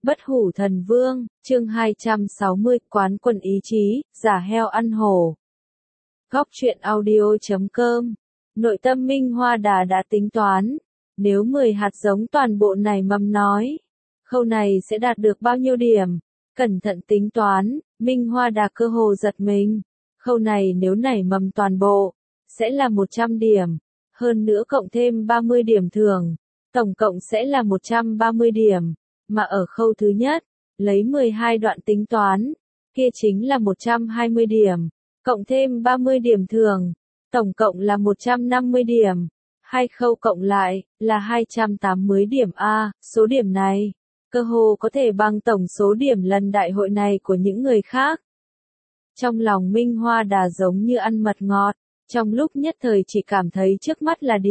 Bất hủ thần vương, chương 260, quán quân ý chí, giả heo ăn hổ. Góc truyện audio.com. Nội tâm Minh Hoa Đà đã tính toán, nếu 10 hạt giống toàn bộ nảy mầm nói, khâu này sẽ đạt được bao nhiêu điểm. Cẩn thận tính toán, Minh Hoa Đà cơ hồ giật mình. Khâu này nếu nảy mầm toàn bộ, sẽ là 100 điểm, hơn nữa cộng thêm 30 điểm thưởng, tổng cộng sẽ là 130 điểm. Mà ở khâu thứ nhất, lấy 12 đoạn tính toán, kia chính là 120 điểm, cộng thêm 30 điểm thường, tổng cộng là 150 điểm. Hai khâu cộng lại, là 280 điểm A, số điểm này, cơ hồ có thể bằng tổng số điểm lần đại hội này của những người khác. Trong lòng Minh Hoa Đà giống như ăn mật ngọt, trong lúc nhất thời chỉ cảm thấy trước mắt là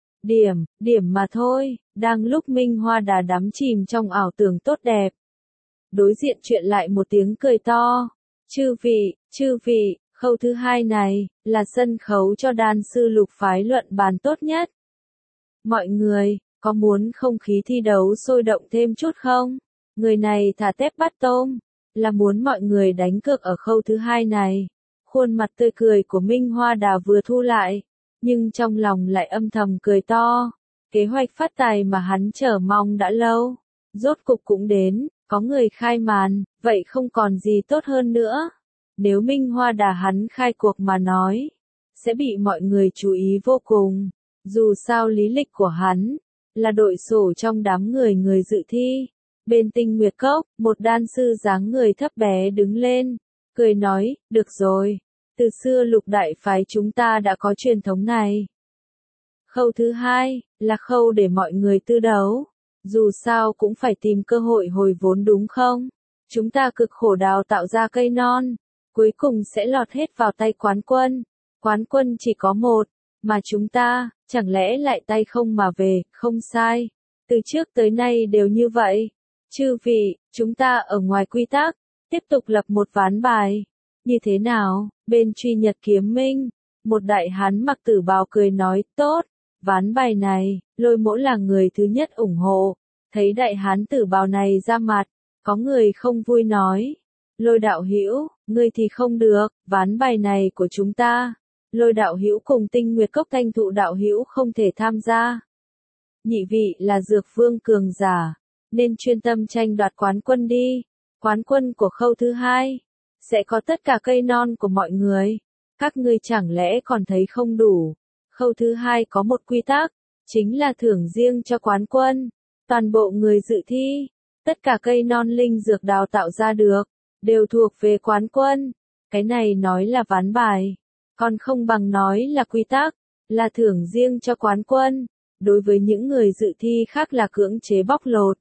điểm mà thôi. Đang lúc Minh Hoa Đà đắm chìm trong ảo tưởng tốt đẹp, đối diện chuyện lại một tiếng cười to. Chư vị, khâu thứ hai này, là sân khấu cho đan sư Lục phái luận bàn tốt nhất. Mọi người, có muốn không khí thi đấu sôi động thêm chút không? Người này thả tép bắt tôm, là muốn mọi người đánh cược ở khâu thứ hai này. Khuôn mặt tươi cười của Minh Hoa Đà vừa thu lại, nhưng trong lòng lại âm thầm cười to. Kế hoạch phát tài mà hắn chờ mong đã lâu, rốt cục cũng đến, có người khai màn, vậy không còn gì tốt hơn nữa. Nếu Minh Hoa Đà hắn khai cuộc mà nói, sẽ bị mọi người chú ý vô cùng. Dù sao lý lịch của hắn, là đội sổ trong đám người dự thi. Bên Tinh Nguyệt Cốc, một đan sư dáng người thấp bé đứng lên, cười nói, được rồi, từ xưa Lục đại phái chúng ta đã có truyền thống này. Khâu thứ hai, là khâu để mọi người tư đấu. Dù sao cũng phải tìm cơ hội hồi vốn đúng không? Chúng ta cực khổ đào tạo ra cây non, cuối cùng sẽ lọt hết vào tay quán quân. Quán quân chỉ có một, mà chúng ta, chẳng lẽ lại tay không mà về, không sai. Từ trước tới nay đều như vậy. Chư vị, chúng ta ở ngoài quy tắc, tiếp tục lập một ván bài. Như thế nào? Bên Truy Nhật Kiếm Minh, một đại hán mặc tử bào cười nói, tốt. Ván bài này, Lôi Mỗ là người thứ nhất ủng hộ. Thấy đại hán tử bào này ra mặt, có người không vui nói, Lôi đạo hữu, ngươi thì không được, ván bài này của chúng ta. Lôi đạo hữu cùng Tinh Nguyệt Cốc Thanh Thụ đạo hữu không thể tham gia. Nhị vị là dược vương cường giả, nên chuyên tâm tranh đoạt quán quân đi. Quán quân của khâu thứ hai, sẽ có tất cả cây non của mọi người. Các ngươi chẳng lẽ còn thấy không đủ? Khâu thứ hai có một quy tắc, chính là thưởng riêng cho quán quân. Toàn bộ người dự thi, tất cả cây non linh dược đào tạo ra được, đều thuộc về quán quân. Cái này nói là ván bài, còn không bằng nói là quy tắc, là thưởng riêng cho quán quân. Đối với những người dự thi khác là cưỡng chế bóc lột.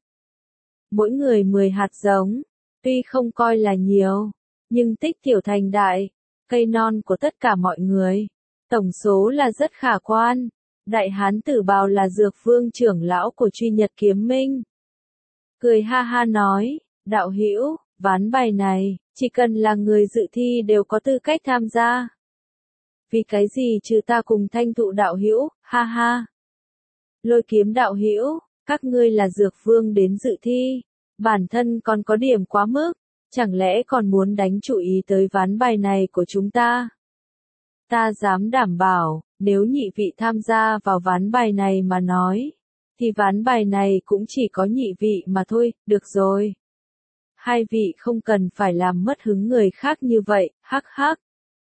Mỗi người 10 hạt giống, tuy không coi là nhiều, nhưng tích tiểu thành đại, cây non của tất cả mọi người. Tổng số là rất khả quan. Đại hán tử bào là dược vương trưởng lão của Truy Nhật Kiếm Minh. Cười ha ha nói, đạo hữu, ván bài này, chỉ cần là người dự thi đều có tư cách tham gia. Vì cái gì trừ ta cùng Thanh Thụ đạo hữu, ha ha. Lôi Kiếm đạo hữu, các ngươi là dược vương đến dự thi, bản thân còn có điểm quá mức, chẳng lẽ còn muốn đánh chú ý tới ván bài này của chúng ta? Ta dám đảm bảo, nếu nhị vị tham gia vào ván bài này mà nói, thì ván bài này cũng chỉ có nhị vị mà thôi, được rồi. Hai vị không cần phải làm mất hứng người khác như vậy, hắc hắc.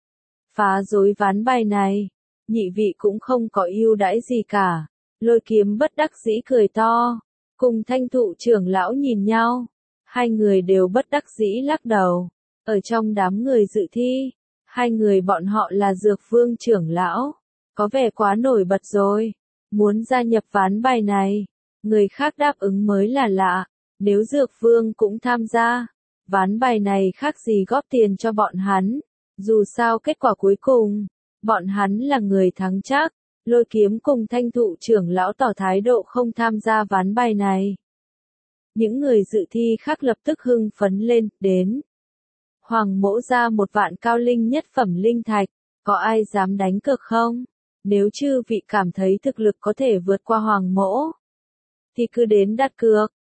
Phá rối ván bài này, nhị vị cũng không có ưu đãi gì cả. Lôi Kiếm bất đắc dĩ cười to, cùng Thanh Thụ trưởng lão nhìn nhau, hai người đều bất đắc dĩ lắc đầu. Ở trong đám người dự thi, hai người bọn họ là dược vương trưởng lão, có vẻ quá nổi bật rồi, muốn gia nhập ván bài này. Người khác đáp ứng mới là lạ, nếu dược vương cũng tham gia, ván bài này khác gì góp tiền cho bọn hắn. Dù sao kết quả cuối cùng, bọn hắn là người thắng chắc. Lôi Kiếm cùng Thanh Thụ trưởng lão tỏ thái độ không tham gia ván bài này. Những người dự thi khác lập tức hưng phấn lên, đến. Hoàng Mỗ ra 1 vạn cao linh nhất phẩm linh thạch, có ai dám đánh cược không? Nếu chư vị cảm thấy thực lực có thể vượt qua Hoàng Mỗ, thì cứ đến đặt cược.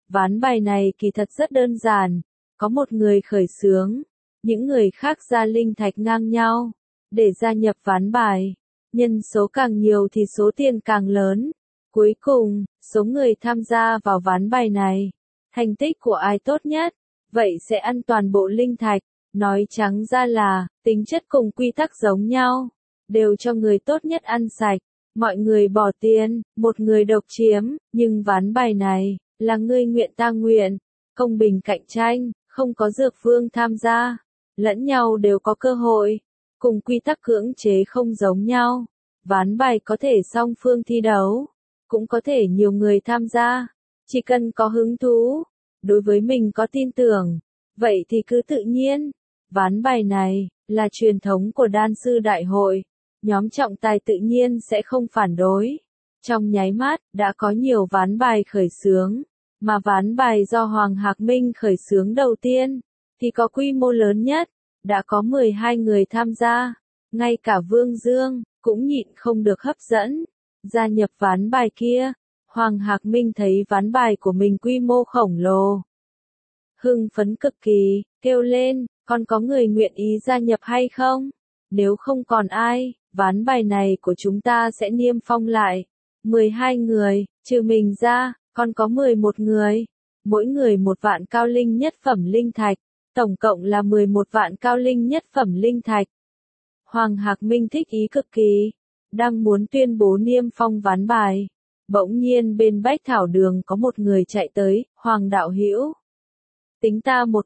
Ván bài này kỳ thật rất đơn giản, có một người khởi xướng, những người khác ra linh thạch ngang nhau, để gia nhập ván bài. Nhân số càng nhiều thì số tiền càng lớn. Cuối cùng, số người tham gia vào ván bài này, thành tích của ai tốt nhất, vậy sẽ ăn toàn bộ linh thạch. Nói trắng ra là, tính chất cùng quy tắc giống nhau, đều cho người tốt nhất ăn sạch. Mọi người bỏ tiền, một người độc chiếm, nhưng ván bài này, là ngươi nguyện ta nguyện, công bình cạnh tranh, không có dược vương tham gia, lẫn nhau đều có cơ hội, cùng quy tắc cưỡng chế không giống nhau. Ván bài có thể song phương thi đấu, cũng có thể nhiều người tham gia, chỉ cần có hứng thú, đối với mình có tin tưởng, vậy thì cứ tự nhiên. Ván bài này, là truyền thống của đan sư đại hội, nhóm trọng tài tự nhiên sẽ không phản đối. Trong nháy mắt, đã có nhiều ván bài khởi xướng, mà ván bài do Hoàng Hạc Minh khởi xướng đầu tiên, thì có quy mô lớn nhất, đã có 12 người tham gia, ngay cả Vương Dương, cũng nhịn không được hấp dẫn, gia nhập ván bài kia. Hoàng Hạc Minh thấy ván bài của mình quy mô khổng lồ, hưng phấn cực kỳ, kêu lên, còn có người nguyện ý gia nhập hay không? Nếu không còn ai, ván bài này của chúng ta sẽ niêm phong lại. 12 người, trừ mình ra, còn có 11 người, mỗi người 1 vạn cao linh nhất phẩm linh thạch, tổng cộng là 11 vạn cao linh nhất phẩm linh thạch. Hoàng Hạc Minh thích ý cực kỳ, đang muốn tuyên bố niêm phong ván bài. Bỗng nhiên bên Bách Thảo Đường có một người chạy tới, Hoàng đạo hữu. Tính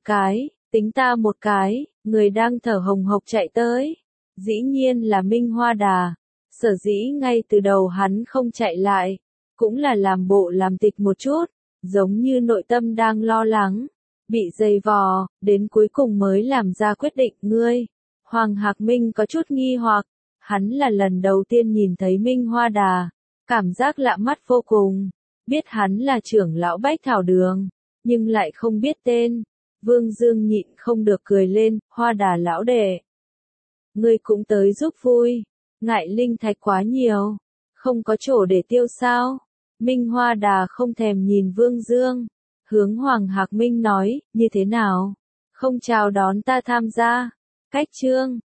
ta một cái, người đang thở hồng hộc chạy tới. Dĩ nhiên là Minh Hoa Đà, sở dĩ ngay từ đầu hắn không chạy lại, cũng là làm bộ làm tịch một chút, giống như nội tâm đang lo lắng, bị dày vò, đến cuối cùng mới làm ra quyết định ngươi. Hoàng Hạc Minh có chút nghi hoặc, hắn là lần đầu tiên nhìn thấy Minh Hoa Đà, cảm giác lạ mắt vô cùng, biết hắn là trưởng lão Bách Thảo Đường, nhưng lại không biết tên. Vương Dương nhịn không được cười lên, Hoa Đà lão đệ. Ngươi cũng tới giúp vui, ngại linh thạch quá nhiều, không có chỗ để tiêu sao? Minh Hoa Đà không thèm nhìn Vương Dương, hướng Hoàng Hạc Minh nói, như thế nào? Không chào đón ta tham gia? Cách chương